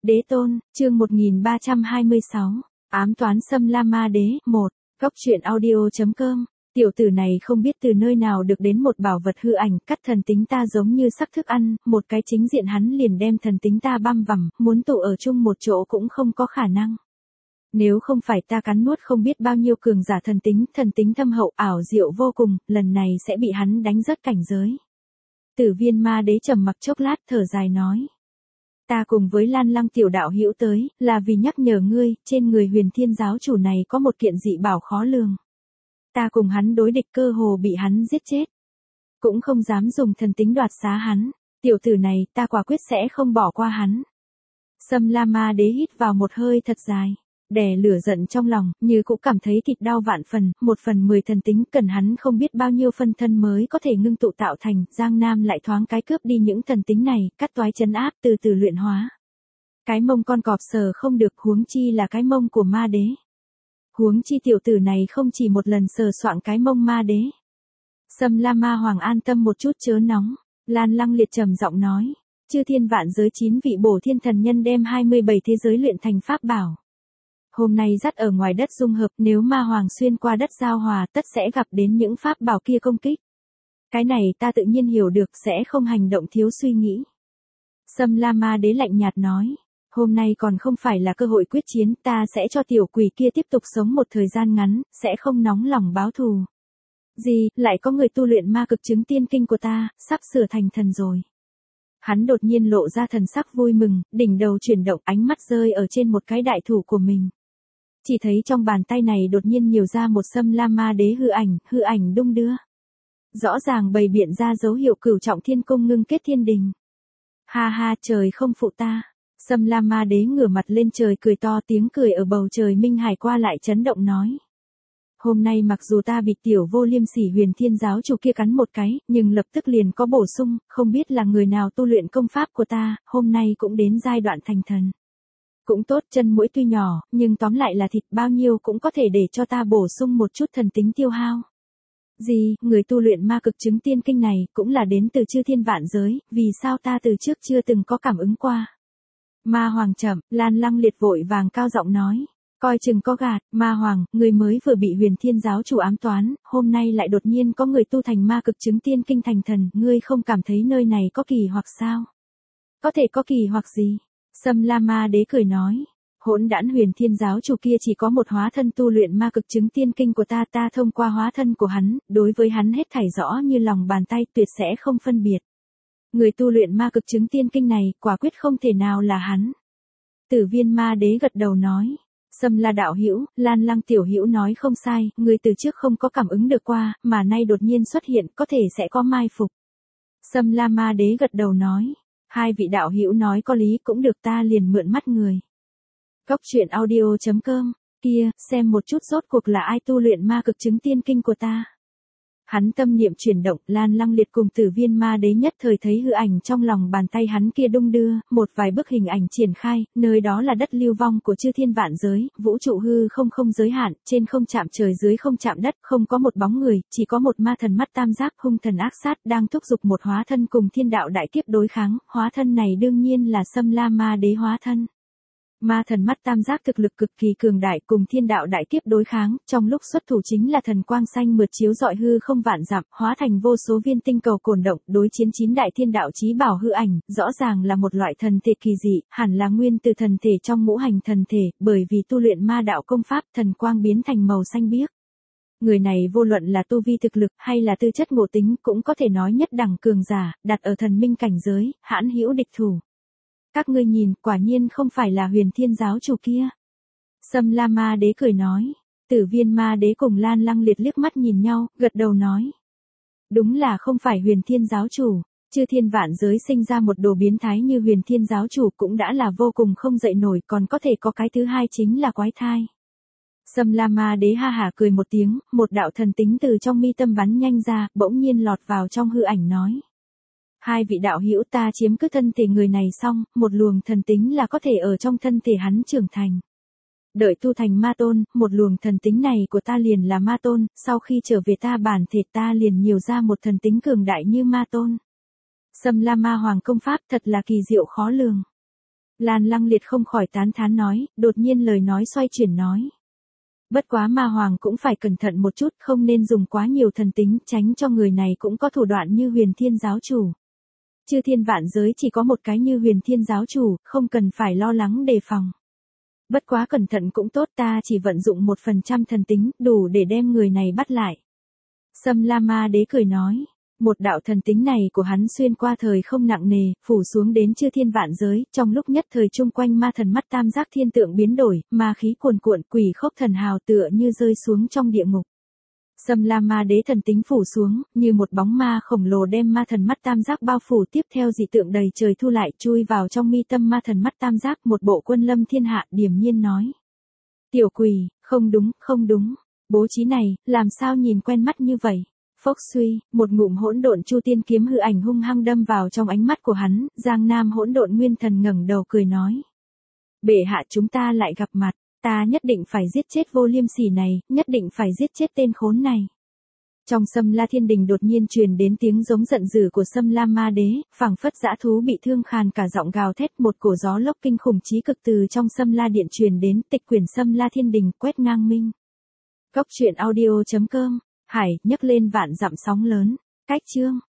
Đế tôn, chương 1326, ám toán Sâm La Ma Đế, 1, Góc truyện audio.com. Tiểu tử này không biết từ nơi nào được đến một bảo vật hư ảnh, cắt thần tính ta giống như sắc thức ăn, một cái chính diện hắn liền đem thần tính ta băm vằm, muốn tụ ở chung một chỗ cũng không có khả năng. Nếu không phải ta cắn nuốt không biết bao nhiêu cường giả thần tính thâm hậu ảo diệu vô cùng, lần này sẽ bị hắn đánh rớt cảnh giới. Tử Viên Ma Đế trầm mặc chốc lát thở dài nói. Ta cùng với Lan Lăng tiểu đạo hữu tới, là vì nhắc nhở ngươi, trên người Huyền Thiên giáo chủ này có một kiện dị bảo khó lường. Ta cùng hắn đối địch cơ hồ bị hắn giết chết. Cũng không dám dùng thần tính đoạt xá hắn, tiểu tử này ta quả quyết sẽ không bỏ qua hắn. Sâm La Ma Đế hít vào một hơi thật dài, đè lửa giận trong lòng, như cũng cảm thấy thịt đau vạn phần, 1/10 thần tính cần hắn không biết bao nhiêu phân thân mới có thể ngưng tụ tạo thành, Giang Nam lại thoáng cái cướp đi những thần tính này, cắt toái trấn áp từ từ luyện hóa. Cái mông con cọp sờ không được, huống chi là cái mông của ma đế. Huống chi tiểu tử này không chỉ một lần sờ soạng cái mông ma đế. Sâm La Ma Hoàng an tâm một chút chớ nóng, Lan Lăng liệt trầm giọng nói, chư thiên vạn giới 9 vị bổ thiên thần nhân đem 27 thế giới luyện thành pháp bảo. Hôm nay dắt ở ngoài đất dung hợp, nếu ma hoàng xuyên qua đất giao hòa tất sẽ gặp đến những pháp bảo kia công kích. Cái này ta tự nhiên hiểu được, sẽ không hành động thiếu suy nghĩ. Sâm La Ma Đế lạnh nhạt nói, hôm nay còn không phải là cơ hội quyết chiến, ta sẽ cho tiểu quỷ kia tiếp tục sống một thời gian ngắn, sẽ không nóng lòng báo thù. Gì, lại có người tu luyện ma cực chứng tiên kinh của ta, sắp sửa thành thần rồi. Hắn đột nhiên lộ ra thần sắc vui mừng, đỉnh đầu chuyển động, ánh mắt rơi ở trên một cái đại thủ của mình. Chỉ thấy trong bàn tay này đột nhiên nhiều ra một Sâm La Ma Đế hư ảnh đung đưa. Rõ ràng bày biện ra dấu hiệu cửu trọng thiên cung ngưng kết thiên đình. Ha ha, trời không phụ ta. Sâm La Ma Đế ngửa mặt lên trời cười to, tiếng cười ở bầu trời minh hải qua lại chấn động nói. Hôm nay mặc dù ta bị tiểu vô liêm sỉ Huyền Thiên giáo chủ kia cắn một cái, nhưng lập tức liền có bổ sung, không biết là người nào tu luyện công pháp của ta, hôm nay cũng đến giai đoạn thành thần. Cũng tốt, chân mũi tuy nhỏ, nhưng tóm lại là thịt, bao nhiêu cũng có thể để cho ta bổ sung một chút thần tính tiêu hao. Gì, người tu luyện ma cực chứng tiên kinh này, cũng là đến từ chư thiên vạn giới, vì sao ta từ trước chưa từng có cảm ứng qua. Ma Hoàng chậm, Lan Lăng liệt vội vàng cao giọng nói, coi chừng có gạt, Ma Hoàng, người mới vừa bị Huyền Thiên giáo chủ ám toán, hôm nay lại đột nhiên có người tu thành ma cực chứng tiên kinh thành thần, ngươi không cảm thấy nơi này có kỳ hoặc sao? Có thể có kỳ hoặc gì? Sâm La Ma Đế cười nói, hỗn đản Huyền Thiên giáo chủ kia chỉ có một hóa thân tu luyện ma cực chứng tiên kinh của ta, ta thông qua hóa thân của hắn, đối với hắn hết thảy rõ như lòng bàn tay, tuyệt sẽ không phân biệt. Người tu luyện ma cực chứng tiên kinh này, quả quyết không thể nào là hắn. Tử Viên Ma Đế gật đầu nói, Sâm La đạo hữu, Lan Lăng tiểu hữu nói không sai, người từ trước không có cảm ứng được qua, mà nay đột nhiên xuất hiện, có thể sẽ có mai phục. Sâm La Ma Đế gật đầu nói, hai vị đạo hữu nói có lý, cũng được, ta liền mượn mắt người. Góc truyện audio.com, kia, xem một chút rốt cuộc là ai tu luyện ma cực chứng tiên kinh của ta. Hắn tâm niệm chuyển động, Lan Lăng liệt cùng Tử Viên Ma Đế nhất thời thấy hư ảnh trong lòng bàn tay hắn kia đung đưa, một vài bức hình ảnh triển khai, nơi đó là đất lưu vong của chư thiên vạn giới, vũ trụ hư không giới hạn, trên không chạm trời dưới không chạm đất, không có một bóng người, chỉ có một ma thần mắt tam giác hung thần ác sát đang thúc giục một hóa thân cùng thiên đạo đại kiếp đối kháng, hóa thân này đương nhiên là Sâm La Ma Đế hóa thân. Ma thần mắt tam giác thực lực cực kỳ cường đại, cùng thiên đạo đại kiếp đối kháng, trong lúc xuất thủ chính là thần quang xanh mượt chiếu rọi hư không vạn dặm, hóa thành vô số viên tinh cầu cồn động, đối chiến 9 đại thiên đạo chí bảo hư ảnh, rõ ràng là một loại thần thể kỳ dị, hẳn là nguyên từ thần thể trong ngũ hành thần thể, bởi vì tu luyện ma đạo công pháp, thần quang biến thành màu xanh biếc. Người này vô luận là tu vi thực lực hay là tư chất ngộ tính, cũng có thể nói nhất đẳng cường giả, đặt ở thần minh cảnh giới, hãn hữu địch thủ. Các ngươi nhìn, quả nhiên không phải là Huyền Thiên giáo chủ kia. Sâm La Ma Đế cười nói. Tử Viên Ma Đế cùng Lan Lăng liệt liếc mắt nhìn nhau, gật đầu nói. Đúng là không phải Huyền Thiên giáo chủ, chư thiên vạn giới sinh ra một đồ biến thái như Huyền Thiên giáo chủ cũng đã là vô cùng không dậy nổi, còn có thể có cái thứ hai chính là quái thai. Sâm La Ma Đế ha hả cười một tiếng, một đạo thần tính từ trong mi tâm bắn nhanh ra, bỗng nhiên lọt vào trong hư ảnh nói. Hai vị đạo hữu, ta chiếm cứ thân thể người này xong, một luồng thần tính là có thể ở trong thân thể hắn trưởng thành. Đợi tu thành ma tôn, một luồng thần tính này của ta liền là ma tôn, sau khi trở về ta bản thể ta liền nhiều ra một thần tính cường đại như ma tôn. Sâm La Ma Hoàng công pháp thật là kỳ diệu khó lường. Lan Lăng Liệt không khỏi tán thán nói, đột nhiên lời nói xoay chuyển nói. Bất quá ma hoàng cũng phải cẩn thận một chút, không nên dùng quá nhiều thần tính, tránh cho người này cũng có thủ đoạn như Huyền Thiên giáo chủ. Chư thiên vạn giới chỉ có một cái như Huyền Thiên giáo chủ, không cần phải lo lắng đề phòng. Bất quá cẩn thận cũng tốt, ta chỉ vận dụng 1% thần tính, đủ để đem người này bắt lại. Sâm La Ma Đế cười nói, một đạo thần tính này của hắn xuyên qua thời không nặng nề, phủ xuống đến chư thiên vạn giới, trong lúc nhất thời chung quanh ma thần mắt tam giác thiên tượng biến đổi, ma khí cuồn cuộn, quỷ khốc thần hào tựa như rơi xuống trong địa ngục. Sâm La Ma Đế thần tính phủ xuống, như một bóng ma khổng lồ đem ma thần mắt tam giác bao phủ, tiếp theo dị tượng đầy trời thu lại, chui vào trong mi tâm ma thần mắt tam giác, một bộ quân lâm thiên hạ, điềm nhiên nói. Tiểu quỷ, không đúng, không đúng. Bố trí này, làm sao nhìn quen mắt như vậy? Phốc suy, một ngụm hỗn độn chu tiên kiếm hư ảnh hung hăng đâm vào trong ánh mắt của hắn, Giang Nam hỗn độn nguyên thần ngẩng đầu cười nói. Bệ hạ, chúng ta lại gặp mặt, ta nhất định phải giết chết Vô Liêm Sỉ này, nhất định phải giết chết tên khốn này. Trong Sâm La Thiên Đình đột nhiên truyền đến tiếng giống giận dữ của Sâm La Ma Đế, phảng phất dã thú bị thương khàn cả giọng gào thét, một cổ gió lốc kinh khủng chí cực từ trong Sâm La Điện truyền đến, tịch quyển Sâm La Thiên Đình quét ngang minh. Góc truyện audio.com, Hải, nhấc lên vạn dặm sóng lớn. Cách chương